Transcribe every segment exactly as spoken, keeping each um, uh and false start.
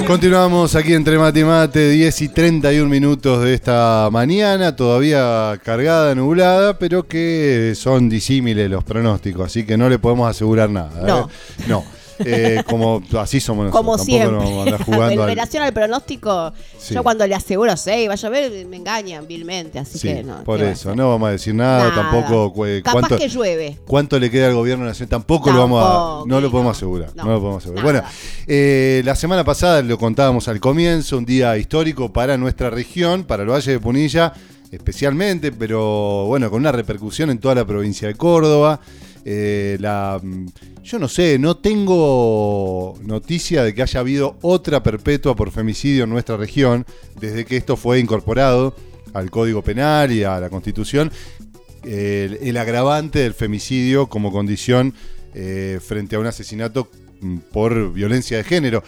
Continuamos aquí entre Mate y Mate, diez y treinta y un minutos de esta mañana, todavía cargada, nublada, pero que son disímiles los pronósticos, así que no le podemos asegurar nada. No. ¿eh? No. Eh, como así somos nosotros. Como siempre. Nos vamos a andar jugando en al... relación al pronóstico, sí. Yo cuando le aseguro, sí, va a llover, me engañan vilmente, así sí, que no. por eso, no vamos a decir nada, nada. tampoco. Eh, Capaz cuánto, que llueve. ¿Cuánto le queda al gobierno nacional? Tampoco, Tampoco, lo vamos a, no lo podemos no, asegurar. no, No, lo podemos asegurar. nada. Bueno, eh, la semana pasada lo contábamos al comienzo, un día histórico para nuestra región, para el Valle de Punilla especialmente, pero bueno, con una repercusión en toda la provincia de Córdoba. Eh, la, yo no sé, no tengo noticia de que haya habido otra perpetua por femicidio en nuestra región desde que esto fue incorporado al Código Penal y a la Constitución, eh, el, el agravante del femicidio como condición eh, frente a un asesinato por violencia de género.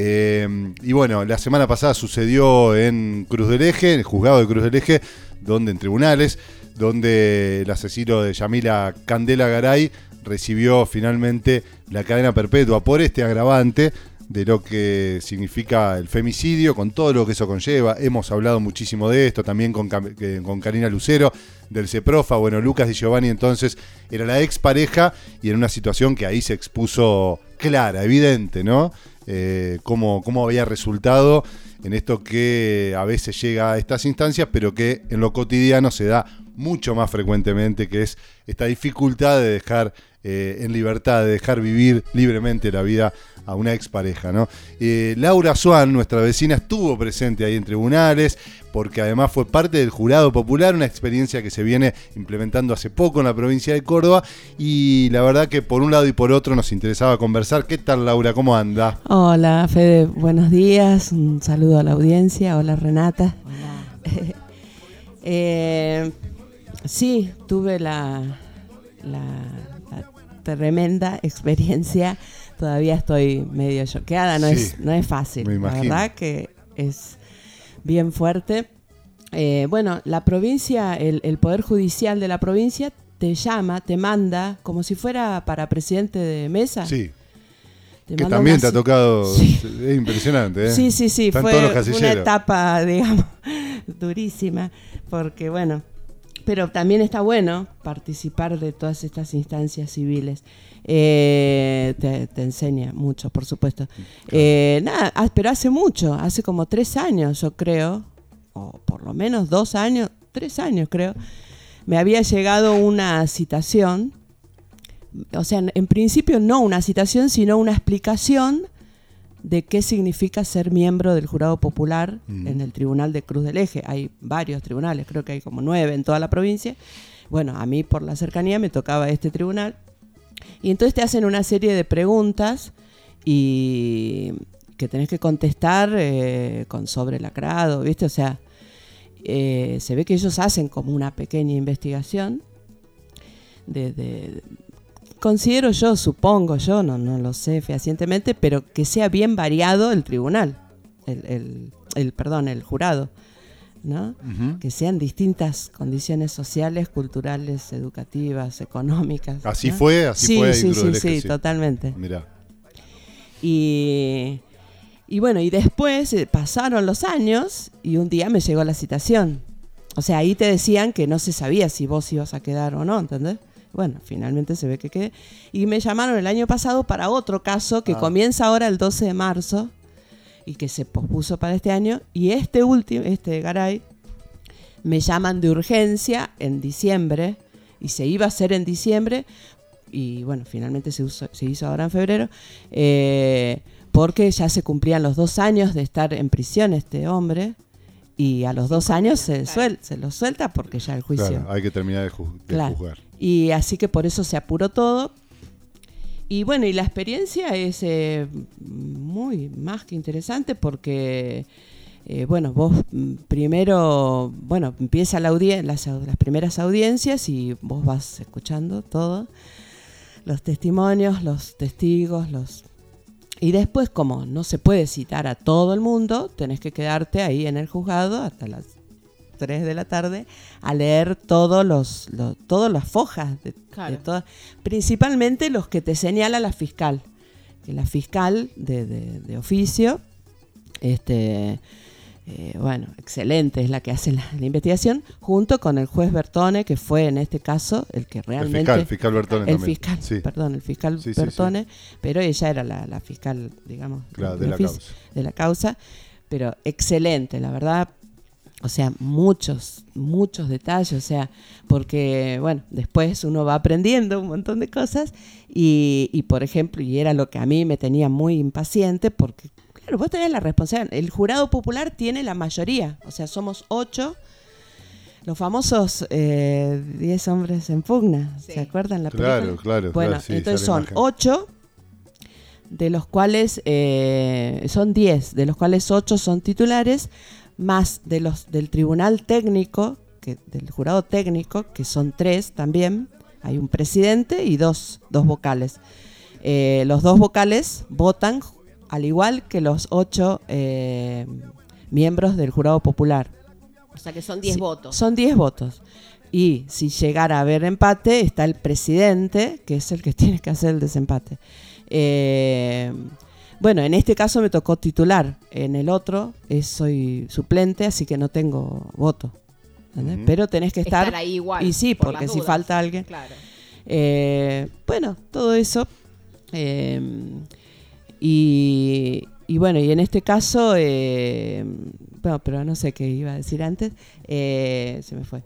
Eh, y bueno, la semana pasada sucedió en Cruz del Eje, en el juzgado de Cruz del Eje, donde en tribunales, donde el asesino de Yamila Candela Garay recibió finalmente la cadena perpetua por este agravante de lo que significa el femicidio, con todo lo que eso conlleva. Hemos hablado muchísimo de esto, también con, con Karina Lucero, del CEPROFA. Bueno, Lucas Di Giovanni entonces era la expareja y en una situación que ahí se expuso clara, evidente, ¿no? Eh, cómo, cómo había resultado en esto que a veces llega a estas instancias, pero que en lo cotidiano se da mucho más frecuentemente, que es esta dificultad de dejar eh, en libertad, de dejar vivir libremente la vida a una expareja, ¿no? Eh, Laura Swan, nuestra vecina, estuvo presente ahí en tribunales, porque además fue parte del jurado popular, una experiencia que se viene implementando hace poco en la provincia de Córdoba, y la verdad que por un lado y por otro nos interesaba conversar. ¿Qué tal, Laura? ¿Cómo anda? Hola, Fede, buenos días, un saludo a la audiencia. Hola, Renata. Hola. eh, sí, tuve la, la, la tremenda experiencia. Todavía estoy medio choqueada, no, sí, es, no es fácil, me imagino. La verdad que es bien fuerte. Eh, bueno, la provincia, el, el Poder Judicial de la provincia te llama, te manda, como si fuera para presidente de mesa. Sí, te que también una, te ha tocado, sí. Es impresionante, ¿eh? Sí, sí, sí, Están fue todos los casilleros. Una etapa, digamos, durísima, porque bueno, pero también está bueno participar de todas estas instancias civiles. Eh, te, te enseña mucho, por supuesto. Claro. Eh, nada, pero hace mucho, hace como tres años, yo creo, o por lo menos dos años, tres años creo, me había llegado una citación, o sea, en, en principio no una citación, sino una explicación de qué significa ser miembro del jurado popular mm. en el Tribunal de Cruz del Eje. Hay varios tribunales, creo que hay como nueve en toda la provincia. Bueno, a mí por la cercanía me tocaba este tribunal. Y entonces te hacen una serie de preguntas y que tenés que contestar eh, con sobrelacrado, ¿viste? O sea, eh, se ve que ellos hacen como una pequeña investigación de, de, considero yo, supongo yo, no, no lo sé fehacientemente, pero que sea bien variado el tribunal, el, el, el perdón, el jurado, ¿no? Uh-huh. Que sean distintas condiciones sociales, culturales, educativas, económicas. Así ¿no? fue, así sí, fue. Sí, sí, sí, sí, totalmente. Mirá. Y, y bueno, y después eh, pasaron los años y un día me llegó la citación. O sea, ahí te decían que no se sabía si vos ibas a quedar o no, ¿entendés? Bueno, finalmente se ve que quedé. Y me llamaron el año pasado para otro caso que ah. comienza ahora el doce de marzo y que se pospuso para este año. Y este último, este Garay, me llaman de urgencia en diciembre y se iba a hacer en diciembre y bueno, finalmente se, usó, se hizo ahora en febrero eh, porque ya se cumplían los dos años de estar en prisión este hombre. Y a los dos años se, suel, se lo suelta porque ya el juicio... Claro, hay que terminar de, ju- de claro. juzgar. Y así que por eso se apuró todo. Y bueno, y la experiencia es eh, muy más que interesante porque, eh, bueno, vos primero, bueno, empieza la audien- las, las primeras audiencias y vos vas escuchando todo, los testimonios, los testigos, los... Y después, como no se puede citar a todo el mundo, tenés que quedarte ahí en el juzgado hasta las tres de la tarde a leer todos los, los todas las fojas de, claro. de todas, principalmente los que te señala la fiscal, que la fiscal de, de, de oficio este, eh, bueno, excelente, es la que hace la, la investigación, junto con el juez Bertone, que fue en este caso el que realmente... El fiscal, fiscal Bertone el también. fiscal, Sí. perdón, el fiscal Sí, sí, Bertone, sí. pero ella era la, la fiscal, digamos, Claro, de del la oficio, causa. de la causa, pero excelente, la verdad. O sea, muchos, muchos detalles, o sea, porque, bueno, después uno va aprendiendo un montón de cosas y, y, por ejemplo, y era lo que a mí me tenía muy impaciente, porque, claro, vos tenés la responsabilidad, el jurado popular tiene la mayoría, o sea, somos ocho, los famosos eh, diez hombres en pugna, Sí. ¿se acuerdan la Claro, película? claro, Bueno, claro, sí, entonces ya la son imagen. ocho, de los cuales, eh, son diez, de los cuales ocho son titulares, más de los del tribunal técnico, que, del jurado técnico, que son tres también, hay un presidente y dos, dos vocales. Eh, los dos vocales votan al igual que los ocho eh, miembros del jurado popular. O sea que son diez Sí, votos. Son diez votos. Y si llegara a haber empate, está el presidente, que es el que tiene que hacer el desempate. Eh, bueno, en este caso me tocó titular. En el otro es, soy suplente, así que no tengo voto. ¿Entendés? Ujú. Pero tenés que estar. Estar ahí igual, Y sí, por porque las si dudas. falta alguien. Claro. Eh, bueno, todo eso. Eh, y, y bueno, y en este caso, eh, bueno, pero no sé qué iba a decir antes, eh, se me fue.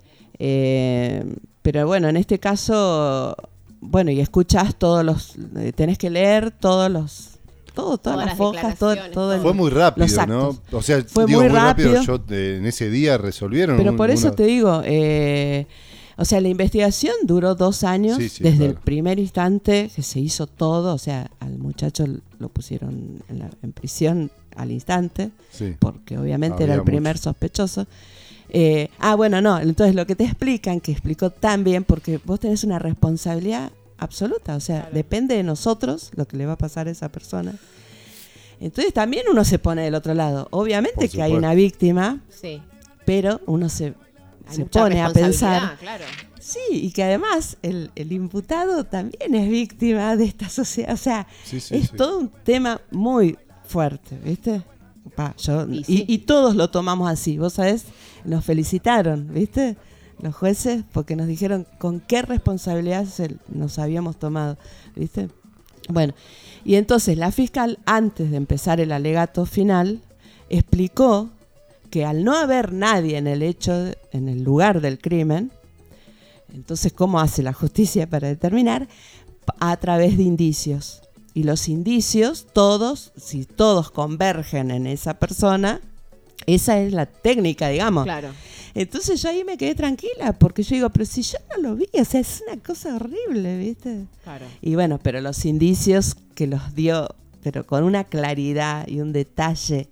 Eh, pero bueno, en este caso, bueno, y escuchás todos los, eh, tenés que leer todos los, todo, todas, Todas las las hojas, todo, declaraciones, todo el- Fue muy rápido, los ¿no? actos. O sea, Fue digo, muy muy rápido. rápido. Yo, eh, en ese día resolvieron. Pero un- por eso una- te digo, eh, o sea, la investigación duró dos años, Sí, sí, desde claro. el primer instante que se hizo todo, o sea, al muchacho lo pusieron en, la, en prisión al instante, Sí. porque obviamente Había era el primer mucho. sospechoso. Eh, ah, bueno, no, entonces lo que te explican, que explicó tan bien, porque vos tenés una responsabilidad absoluta, o sea, Claro. depende de nosotros lo que le va a pasar a esa persona. Entonces también uno se pone del otro lado. Obviamente Por que hay supuesto. una víctima, Sí. pero uno se, Hay se mucha pone a pensar. responsabilidad, Claro. Sí, y que además el, el imputado también es víctima de esta sociedad. O sea, Sí, sí, es sí. todo un tema muy fuerte, ¿viste? Pa, yo, Y y, sí. y todos lo tomamos así, vos sabés, nos felicitaron, ¿viste? Los jueces, porque nos dijeron con qué responsabilidad se, nos habíamos tomado, ¿viste? Bueno, y entonces la fiscal, antes de empezar el alegato final, explicó que al no haber nadie en el hecho, de- en el lugar del crimen, entonces, ¿cómo hace la justicia para determinar? A través de indicios. Y los indicios, todos, si todos convergen en esa persona, esa es la técnica, digamos. Claro. Entonces yo ahí me quedé tranquila, porque yo digo, pero si yo no lo vi, o sea, es una cosa horrible, ¿viste? Claro. Y bueno, pero los indicios que los dio, pero con una claridad y un detalle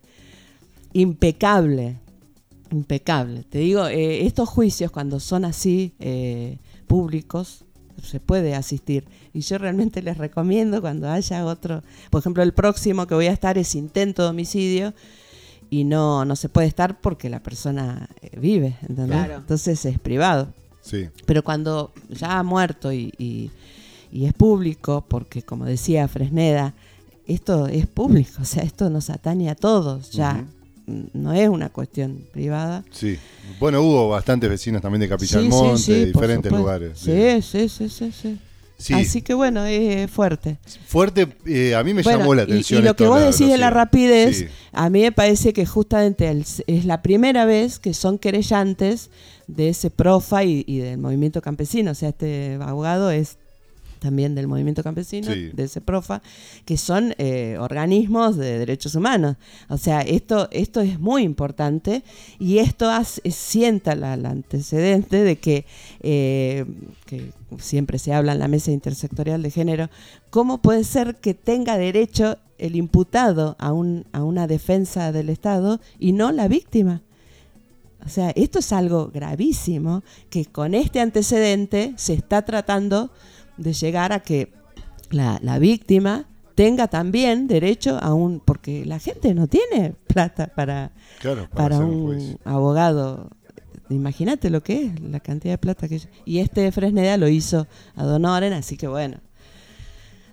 impecable, impecable. Te digo, eh, estos juicios cuando son así eh, públicos, se puede asistir. Y yo realmente les recomiendo cuando haya otro, por ejemplo, el próximo que voy a estar es intento de homicidio y no, no se puede estar porque la persona eh, vive, ¿entendés? Claro. Entonces es privado. Sí. Pero cuando ya ha muerto y, y, y es público, porque como decía Fresneda, esto es público, o sea, esto nos atañe a todos, ya Ujú. no es una cuestión privada. Sí. Bueno, hubo bastantes vecinos también de Capilla del Sí, sí, Monte, sí, de por diferentes supuesto. lugares. Sí, sí, sí, sí, sí. Sí. Así que bueno, es fuerte. Fuerte, eh, a mí me Bueno, llamó la y- atención. y, lo esto que vos la decís de la velocidad. rapidez, Sí. a mí me parece que justamente el- es la primera vez que son querellantes de ese PROFA y, y del movimiento campesino. O sea, este abogado es también del movimiento campesino, Sí. de ese PROFA, que son eh, organismos de derechos humanos. O sea, esto, esto es muy importante y esto hace, sienta la- el antecedente de que, eh, que siempre se habla en la mesa intersectorial de género, ¿cómo puede ser que tenga derecho el imputado a, un, a una defensa del Estado y no la víctima? O sea, esto es algo gravísimo que con este antecedente se está tratando de llegar a que la, la víctima tenga también derecho a un... Porque la gente no tiene plata para, Claro, para hacer un juicio. abogado. Imagínate lo que es, la cantidad de plata que... Y este Fresneda lo hizo ad honorem, así que bueno.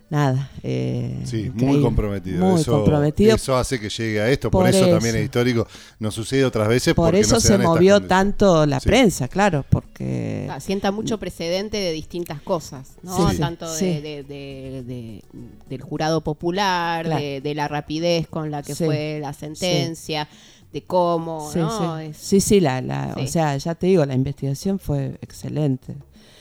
nada. Eh, Sí, increíble. muy comprometido. Muy eso, comprometido. eso hace que llegue a esto, por, Por eso, eso. también es histórico. No sucede otras veces Por porque eso no se, se dan estas movió condiciones. tanto la Sí. prensa, claro, porque... Ah, sienta mucho precedente de distintas cosas, ¿no? Sí, sí, Tanto sí. De, de- de- de- del jurado popular, Claro. de, de la rapidez con la que Sí. fue la sentencia, de cómo, Sí, ¿no? sí, Es- sí, sí, la, la, Sí. o sea, ya te digo, la investigación fue excelente.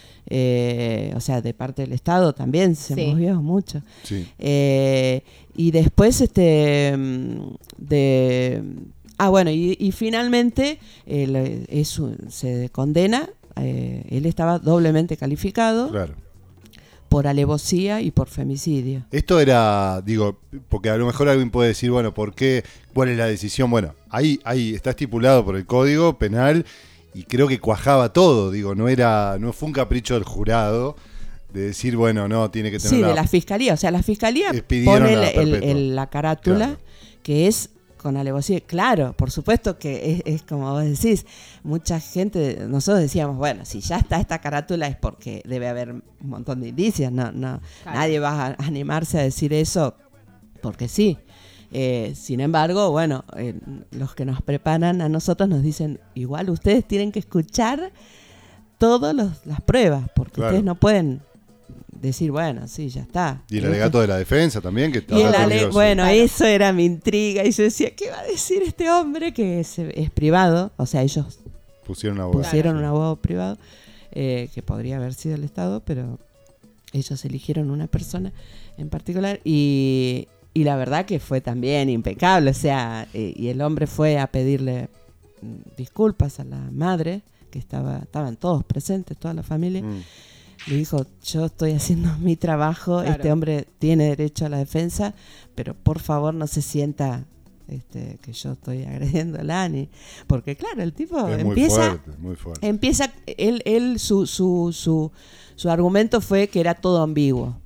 Eh, o sea, de parte del Estado también se Sí. movió mucho. Sí. Eh, y después, este, mm, de, ah, bueno, y, y finalmente él, eh, es un- se condena. Eh, él estaba doblemente calificado Claro. por alevosía y por femicidio. Esto era, digo, porque a lo mejor alguien puede decir, bueno, ¿por qué? ¿Cuál es la decisión? Bueno, ahí, ahí está estipulado por el Código Penal y creo que cuajaba todo, digo, no era, no fue un capricho del jurado de decir, bueno, no, tiene que tener Sí, la- de la fiscalía. O sea, la fiscalía Expidieron pone la el- el- perpetua. el- la carátula, Claro. que es con alevosía. Claro, por supuesto que es, es como vos decís, mucha gente, nosotros decíamos, bueno, si ya está esta carátula es porque debe haber un montón de indicios, no, no, Claro. nadie va a animarse a decir eso porque sí. Eh, sin embargo, bueno, eh, los que nos preparan a nosotros nos dicen, igual ustedes tienen que escuchar todas los- las pruebas, porque Claro. ustedes no pueden decir, bueno, sí, ya está. Y el Esto- alegato de la defensa también, que y el habrá ale- tenido su- bueno, Claro. eso era mi intriga. Y yo decía, ¿qué va a decir este hombre que es, es privado? O sea, ellos pusieron abogado. pusieron Sí. un abogado privado, eh, que podría haber sido el Estado, pero ellos eligieron una persona en particular. Y, y la verdad que fue también impecable. O sea, eh, y el hombre fue a pedirle mm, disculpas a la madre, que estaba estaban todos presentes, toda la familia. Mm. Le dijo, yo estoy haciendo mi trabajo, Claro. este hombre tiene derecho a la defensa, pero por favor no se sienta este, que yo estoy agrediéndola, ni porque claro, el tipo Es muy empieza, fuerte, muy fuerte. empieza, él, él su, su, su, su argumento fue que era todo ambiguo.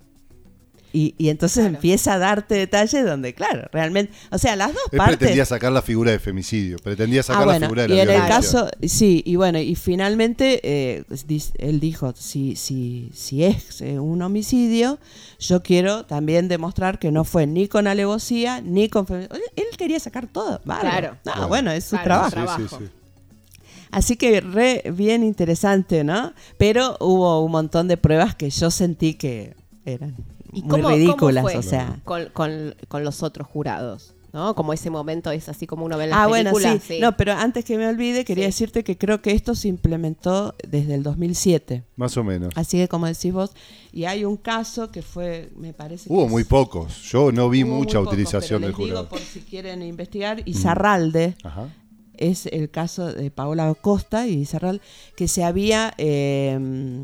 Y, y entonces Claro. empieza a darte detalles donde, claro, realmente, o sea, las dos Él partes... pretendía sacar la figura de femicidio, pretendía sacar Ah, la bueno, figura de la y en el violencia. caso, sí, y bueno, y finalmente eh, dis- él dijo, si, si, si es eh, un homicidio, yo quiero también demostrar que no fue ni con alevosía, ni con... femi- Él, él quería sacar todo, bárbaro. Claro. No, Claro. bueno, es su Claro, trabajo. su trabajo. Sí, sí, sí. Así que re bien interesante, ¿no? Pero hubo un montón de pruebas que yo sentí que eran ¿Y muy cómo, ridículas, cómo fue o sea... con, con, con los otros jurados? ¿No? Como ese momento es así como uno ve en las Ah, bueno, películas. sí. No, pero antes que me olvide, quería Sí. decirte que creo que esto se implementó desde el dos mil siete. Más o menos. Así que como decís vos, y hay un caso que fue, me parece Hubo que muy es- pocos. Yo no vi hubo muy mucha pocos, utilización pero del les digo jurado. por si quieren investigar, Izarralde Ajá. es el caso de Paola Costa y Izarralde, que se había eh,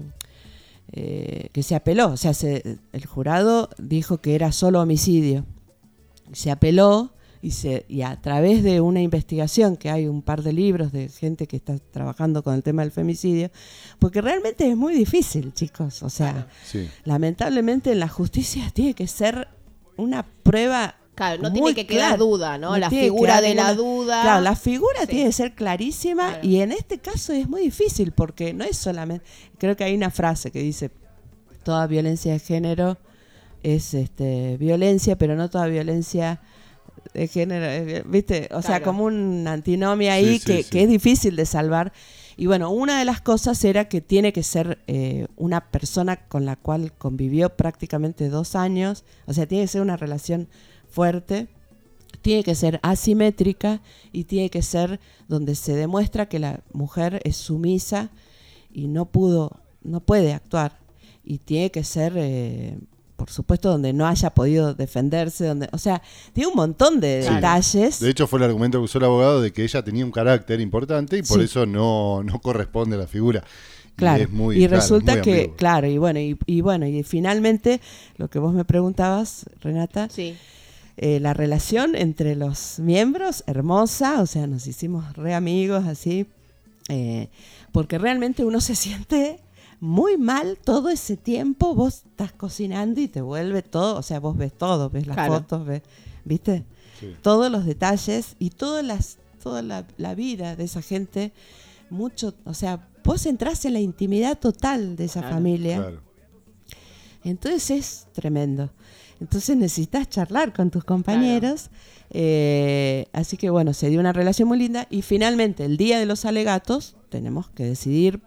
eh, que se apeló, o sea, se- el jurado dijo que era solo homicidio. Se apeló y, se, y a través de una investigación, que hay un par de libros de gente que está trabajando con el tema del femicidio, porque realmente es muy difícil, chicos, o sea, Claro. Sí. lamentablemente en la justicia tiene que ser una prueba. Claro, no muy tiene que quedar clara. duda, ¿no? La tiene que figura quedar de la ninguna- duda. Claro, la figura Sí. tiene que ser clarísima. Claro. Y en este caso es muy difícil porque no es solamente, creo que hay una frase que dice, toda violencia de género es este violencia, pero no toda violencia de género, eh, ¿viste? O sea, Claro. como un antinomia ahí Sí, sí, que, sí. que es difícil de salvar. Y bueno, una de las cosas era que tiene que ser eh, una persona con la cual convivió prácticamente dos años, o sea, tiene que ser una relación fuerte, tiene que ser asimétrica y tiene que ser donde se demuestra que la mujer es sumisa y no pudo, no puede actuar. Y tiene que ser, eh, por supuesto, donde no haya podido defenderse, donde, o sea, tiene un montón de Sí. detalles. De hecho, fue el argumento que usó el abogado de que ella tenía un carácter importante y por Sí. eso no, no corresponde a la figura. Claro, Y, es muy, y claro, resulta muy que, ambiguo. claro, y bueno, y, y bueno, y finalmente, lo que vos me preguntabas, Renata, Sí. eh, la relación entre los miembros, hermosa, o sea, nos hicimos re amigos, así, eh, porque realmente uno se siente muy mal todo ese tiempo, vos estás cocinando y te vuelve todo, o sea, vos ves todo, ves las Claro. fotos, ves, ¿viste? Sí. Todos los detalles y todas las, toda la, la vida de esa gente, mucho, o sea, vos entrás en la intimidad total de esa Claro. familia. Claro. Entonces es tremendo. Entonces necesitas charlar con tus compañeros. Claro. Eh, así que bueno, se dio una relación muy linda. Y finalmente, el día de los alegatos, tenemos que decidir.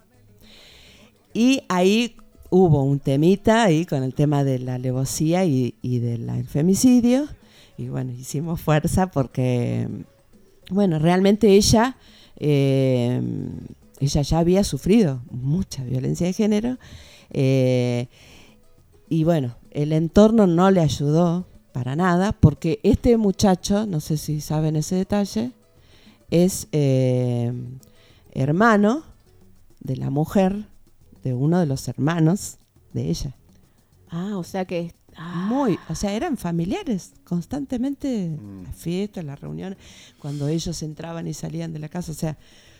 Y ahí hubo un temita ahí con el tema de la alevosía y, y del femicidio. Y bueno, hicimos fuerza porque, bueno, realmente ella, eh, ella ya había sufrido mucha violencia de género. Eh, y bueno, el entorno no le ayudó para nada, porque este muchacho, no sé si saben ese detalle, es eh, hermano de la mujer de uno de los hermanos de ella. Ah, o sea que... Ah. Muy, o sea, eran familiares, constantemente mm. las fiestas, las reuniones, cuando ellos entraban y salían de la casa, o sea,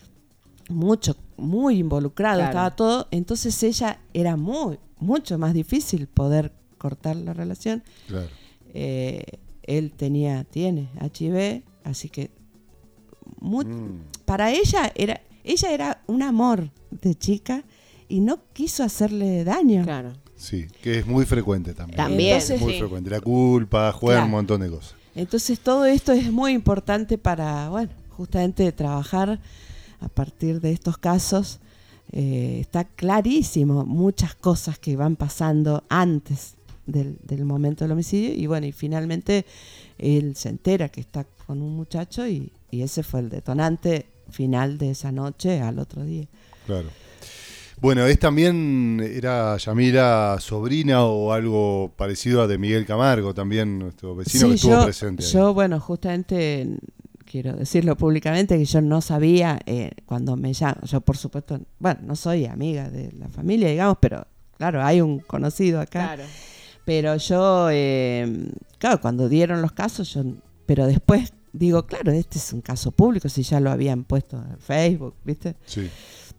mucho, muy involucrado, claro. Estaba todo, entonces ella era muy, mucho más difícil poder cortar la relación. Claro. Eh, él tenía, tiene H I V, así que muy, mm. para ella era, ella era un amor de chica y no quiso hacerle daño. Claro. Sí, que es muy frecuente también. También, Entonces, muy sí. frecuente. La culpa, juega claro. un montón de cosas. Entonces todo esto es muy importante para, bueno, justamente trabajar a partir de estos casos. Eh, está clarísimo muchas cosas que van pasando antes del, del momento del homicidio. Y bueno, y finalmente él se entera que está con un muchacho y, y ese fue el detonante final de esa noche al otro día. Claro. Bueno, es también, era Yamila sobrina o algo parecido a de Miguel Camargo, también nuestro vecino sí, que estuvo yo, presente ahí. Yo, bueno, justamente quiero decirlo públicamente que yo no sabía eh, cuando me llaman, yo por supuesto, bueno, no soy amiga de la familia, digamos, pero claro, hay un conocido acá. Claro. Pero yo, eh, claro, cuando dieron los casos, yo, pero después digo, claro, este es un caso público, si ya lo habían puesto en Facebook, ¿viste? Sí.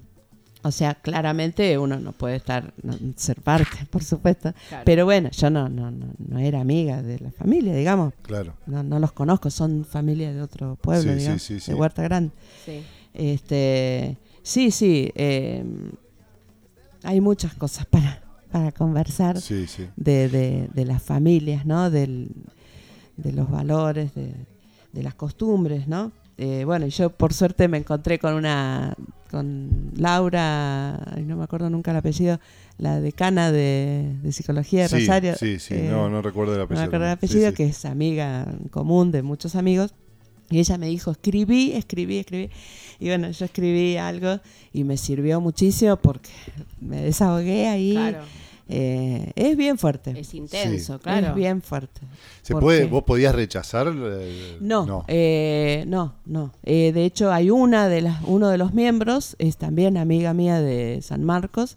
O sea, claramente uno no puede estar, no, ser parte, por supuesto. Claro. Pero bueno, yo no, no, no, no era amiga de la familia, digamos. Claro. No, no los conozco, son familia de otro pueblo, Sí, digamos, sí, sí, sí. de Huerta Grande. Sí, este, sí, sí. Eh, hay muchas cosas para, para conversar Sí, sí. de, de, de las familias, ¿no? Del, de los valores, de, de las costumbres, ¿no? Eh, bueno, y yo por suerte me encontré con una... con Laura, no me acuerdo nunca el apellido, la decana de, de psicología de Sí, Rosario. sí, sí, eh, no, no recuerdo el apellido. No me acuerdo el también. apellido, Sí, sí. que es amiga en común de muchos amigos. Y ella me dijo, escribí, escribí, escribí. Y bueno, yo escribí algo y me sirvió muchísimo porque me desahogué ahí. claro. Eh, es bien fuerte. Es intenso, Sí. claro. Es bien fuerte. ¿Se Porque- puede, ¿Vos podías rechazar? el- No, no. eh, no, no. Eh, de hecho, hay una de las, uno de los miembros, es también amiga mía de San Marcos,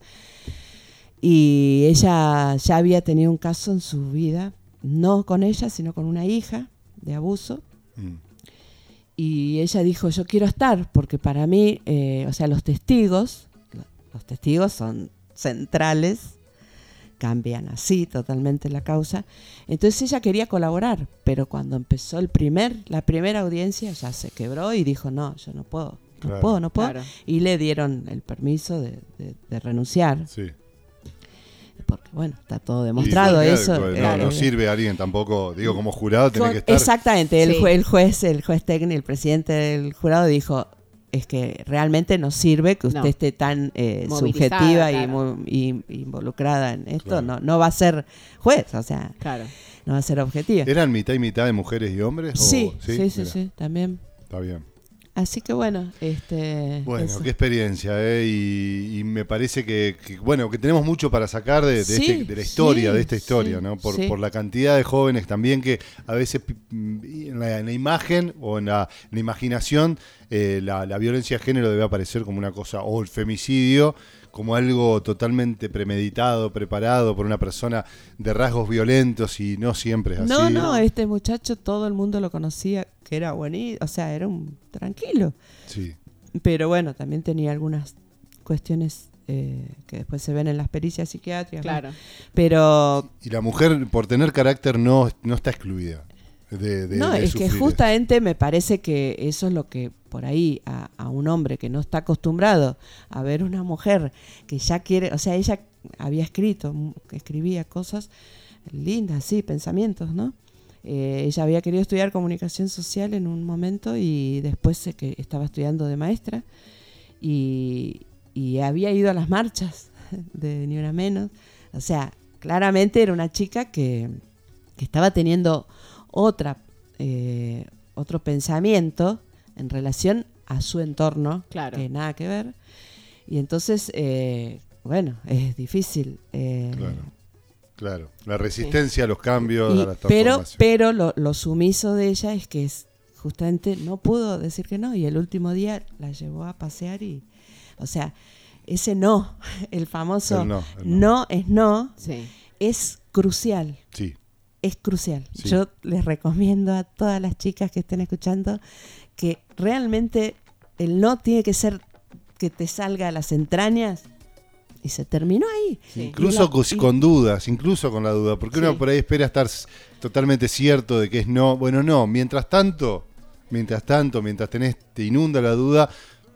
y ella ya había tenido un caso en su vida, no con ella, sino con una hija de abuso. Mm. Y ella dijo, yo quiero estar, porque para mí, eh, o sea, los testigos, los testigos son centrales, cambian así totalmente la causa. Entonces ella quería colaborar, pero cuando empezó el primer, la primera audiencia ya se quebró y dijo, no, yo no puedo, no Claro. puedo, no puedo. Claro. Y le dieron el permiso de, de- de renunciar, Sí. porque bueno, está todo demostrado Y, claro, eso. no, eh, no eh, sirve a alguien tampoco, digo, como jurado tenés Con- que estar. Exactamente, el, Sí. jue- el juez, el juez técnico, el presidente del jurado dijo, es que realmente no sirve que usted No. esté tan eh, Movilizada, subjetiva y, claro. mu- y- y involucrada en esto, Claro. no, no va a ser juez, o sea, Claro. no va a ser objetiva. ¿Eran mitad y mitad de mujeres y hombres? o- Sí, sí, sí, Mira, sí, también. Está bien. Así que bueno, este... Bueno, eso. qué experiencia, ¿eh? Y, y me parece que, que, bueno, que tenemos mucho para sacar de, de, Sí, este- de la historia, sí, de esta historia, sí, ¿no? Por, sí. por la cantidad de jóvenes también que a veces pi- en la, en la imagen o en la, en la imaginación eh, la, la violencia de género debe aparecer como una cosa, o el femicidio, como algo totalmente premeditado, preparado por una persona de rasgos violentos y no siempre es así. No, no, este muchacho todo el mundo lo conocía, que era buenísimo, o sea, era un tranquilo. Sí. Pero bueno, también tenía algunas cuestiones eh, que después se ven en las pericias psiquiátricas. ¿no? Claro. Pero Y la mujer, por tener carácter, no, no está excluida. de, de No, de es que sufrir justamente me parece que eso es lo que por ahí a, a un hombre que no está acostumbrado a ver una mujer que ya quiere, o sea, ella había escrito, escribía cosas lindas, sí, pensamientos, ¿no? Eh, ella había querido estudiar comunicación social en un momento y después eh, que estaba estudiando de maestra y, y había ido a las marchas de Ni Una Menos. O sea, claramente era una chica que, que estaba teniendo otra, eh, otro pensamiento en relación a su entorno, Claro. que nada que ver. Y entonces, eh, bueno, es difícil. Eh, Claro. Claro, la resistencia a los cambios, y- a las pero transformaciones. pero lo, lo sumiso de ella es que es, justamente no pudo decir que no y el último día la llevó a pasear y, o sea, ese no, el famoso El no, el no. no es no, Sí. es crucial. Sí, Es crucial. Sí. Yo les recomiendo a todas las chicas que estén escuchando que realmente el no tiene que ser que te salga a las entrañas y se terminó ahí. Sí. incluso Y la- con, y- con dudas, incluso con la duda, porque Sí. uno por ahí espera estar s- totalmente cierto de que es no. Bueno, no, mientras tanto, mientras tanto, mientras tenés, te inunda la duda,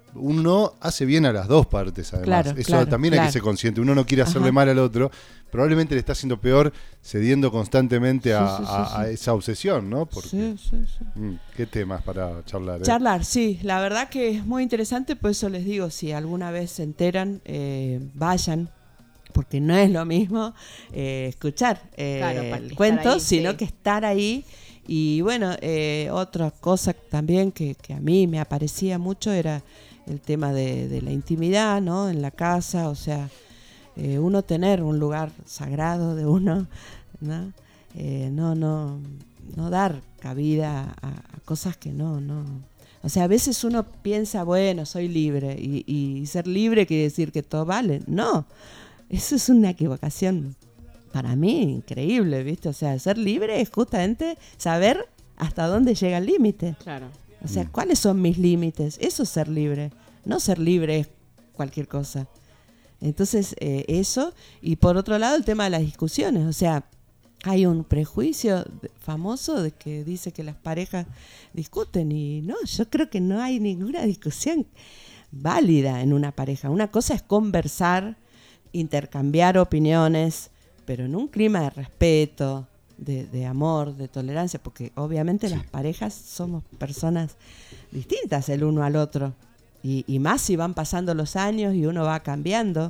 uno hace bien a las dos partes, además. Claro, Eso claro, también hay claro. que ser consciente. Uno no quiere hacerle Ajá. mal al otro, probablemente le está haciendo peor cediendo constantemente a, Sí, sí, sí, a- a sí. esa obsesión, ¿no? Porque, Sí, sí, sí. mm, ¿qué temas para charlar? eh? Charlar, sí, la verdad que es muy interesante, por eso les digo, si alguna vez se enteran, eh, vayan, porque no es lo mismo eh, escuchar eh, Claro, pa- el estar cuento, ahí, sino sí. que estar ahí. Y bueno, eh, otra cosa también que, que a mí me aparecía mucho era el tema de, de la intimidad, ¿no? En la casa, o sea, eh, uno tener un lugar sagrado de uno, ¿no? Eh, no, no, no dar cabida a, a cosas que no, no. O sea, a veces uno piensa, bueno, soy libre, y, y ser libre quiere decir que todo vale. No, eso es una equivocación para mí increíble, ¿viste? O sea, ser libre es justamente saber hasta dónde llega el límite. Claro. O sea, ¿cuáles son mis límites? Eso es ser libre. No ser libre es cualquier cosa. Entonces, eh, eso. Y por otro lado, el tema de las discusiones. O sea, hay un prejuicio de- famoso de que dice que las parejas discuten. Y no, yo creo que no hay ninguna discusión válida en una pareja. Una cosa es conversar, intercambiar opiniones, pero en un clima de respeto, de, de amor, de tolerancia, porque obviamente Sí. las parejas somos personas distintas el uno al otro, y, y más si van pasando los años y uno va cambiando.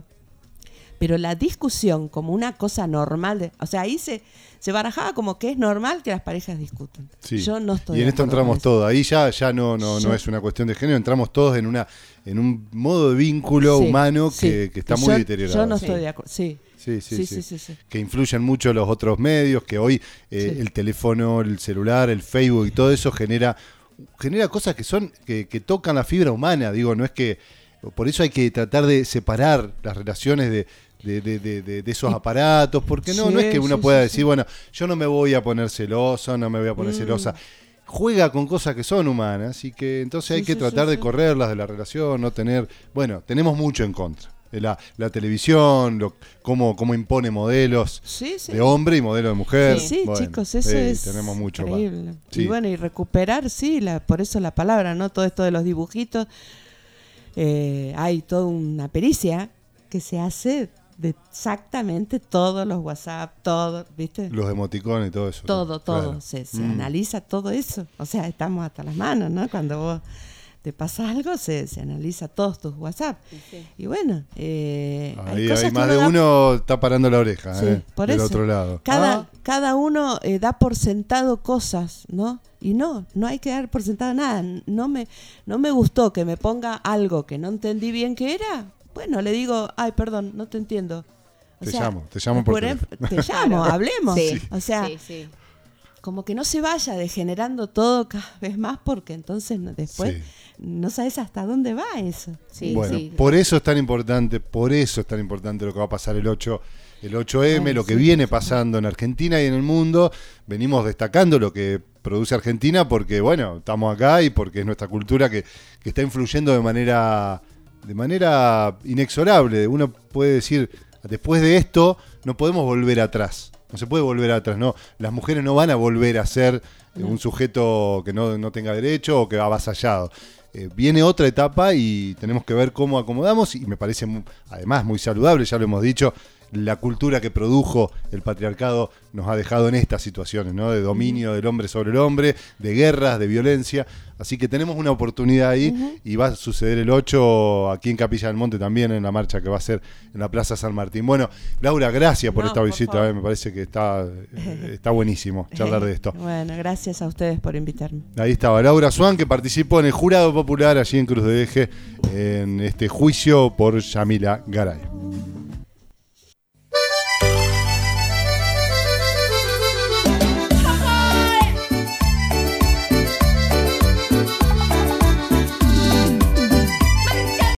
Pero la discusión como una cosa normal, de, o sea, ahí se, se barajaba como que es normal que las parejas discutan. Sí. Yo no estoy Y en de esto acuerdo con entramos eso. todos. Ahí ya, ya no, no, Yo- no es una cuestión de género, entramos todos en una, en un modo de vínculo Sí, humano sí. que, que está Y muy yo- deteriorado. Yo no Sí. estoy de acuerdo. Sí. Sí, sí, Sí, sí. sí, sí, sí. Que influyen mucho los otros medios, que hoy eh, Sí. el teléfono, el celular, el Facebook y todo eso genera, genera cosas que son, que, que tocan la fibra humana. Digo, no es que. Por eso hay que tratar de separar las relaciones de, de, de, de, de- de esos Y- aparatos, porque no, Sí, no es que uno sí, pueda sí, decir, sí. bueno, yo no me voy a poner celoso, no me voy a poner Mm. celosa. Juega con cosas que son humanas y que entonces hay Sí, que sí, tratar sí, de sí. correrlas de la relación, no tener. Bueno, tenemos mucho en contra. La, la televisión, lo, cómo, cómo impone modelos Sí, sí. de hombre y modelo de mujer. Sí, Bueno, chicos, eso sí, es tenemos mucho más. increíble. Sí. Y bueno, y recuperar, sí, la, por eso la palabra, ¿no? Todo esto de los dibujitos. Eh, hay toda una pericia que se hace de exactamente todos los WhatsApp, todo, ¿viste? Los emoticones y todo eso. Todo, todo. Claro. Se, se Mm. analiza todo eso. O sea, estamos hasta las manos, ¿no? Cuando vos te pasa algo, se, se analiza todos tus WhatsApp. Sí, sí. Y bueno, eh, hay Ahí, cosas ahí que más uno de da- uno está parando la oreja, Sí, eh, por del eso. otro lado. Cada, Ah, cada uno eh, da por sentado cosas, ¿no? Y no, no hay que dar por sentado nada. No me, no me gustó que me ponga algo que no entendí bien que era. Bueno, le digo, ay, perdón, no te entiendo. O Te sea, llamo, te llamo por em- teléfono. Te llamo, Claro. hablemos. Sí. O sea, sí, sí. como que no se vaya degenerando todo cada vez más porque entonces no- después Sí. no sabes hasta dónde va eso. Sí, bueno, sí. por eso es tan importante, por eso es tan importante lo que va a pasar el ocho, el ocho eme, Bueno, lo que sí, viene por supuesto. pasando en Argentina y en el mundo. Venimos destacando lo que produce Argentina porque, bueno, estamos acá y porque es nuestra cultura que, que está influyendo de manera, de manera inexorable. Uno puede decir, después de esto, no podemos volver atrás. No se puede volver atrás, ¿no? Las mujeres no van a volver a ser eh, un sujeto que no, no tenga derecho o que va avasallado. Eh, viene otra etapa y tenemos que ver cómo acomodamos, y me parece mu- además muy saludable, ya lo hemos dicho, la cultura que produjo el patriarcado nos ha dejado en estas situaciones, ¿no? De dominio del hombre sobre el hombre, de guerras, de violencia. Así que tenemos una oportunidad ahí, uh-huh. y va a suceder el ocho aquí en Capilla del Monte también, en la marcha que va a ser en la Plaza San Martín. Bueno, Laura, gracias por no, esta por visita, eh, me parece que está, eh, está buenísimo charlar de esto. Bueno, gracias a ustedes por invitarme. Ahí estaba Laura Swan, que participó en el jurado popular allí en Cruz de Eje en este juicio por Yamila Garay.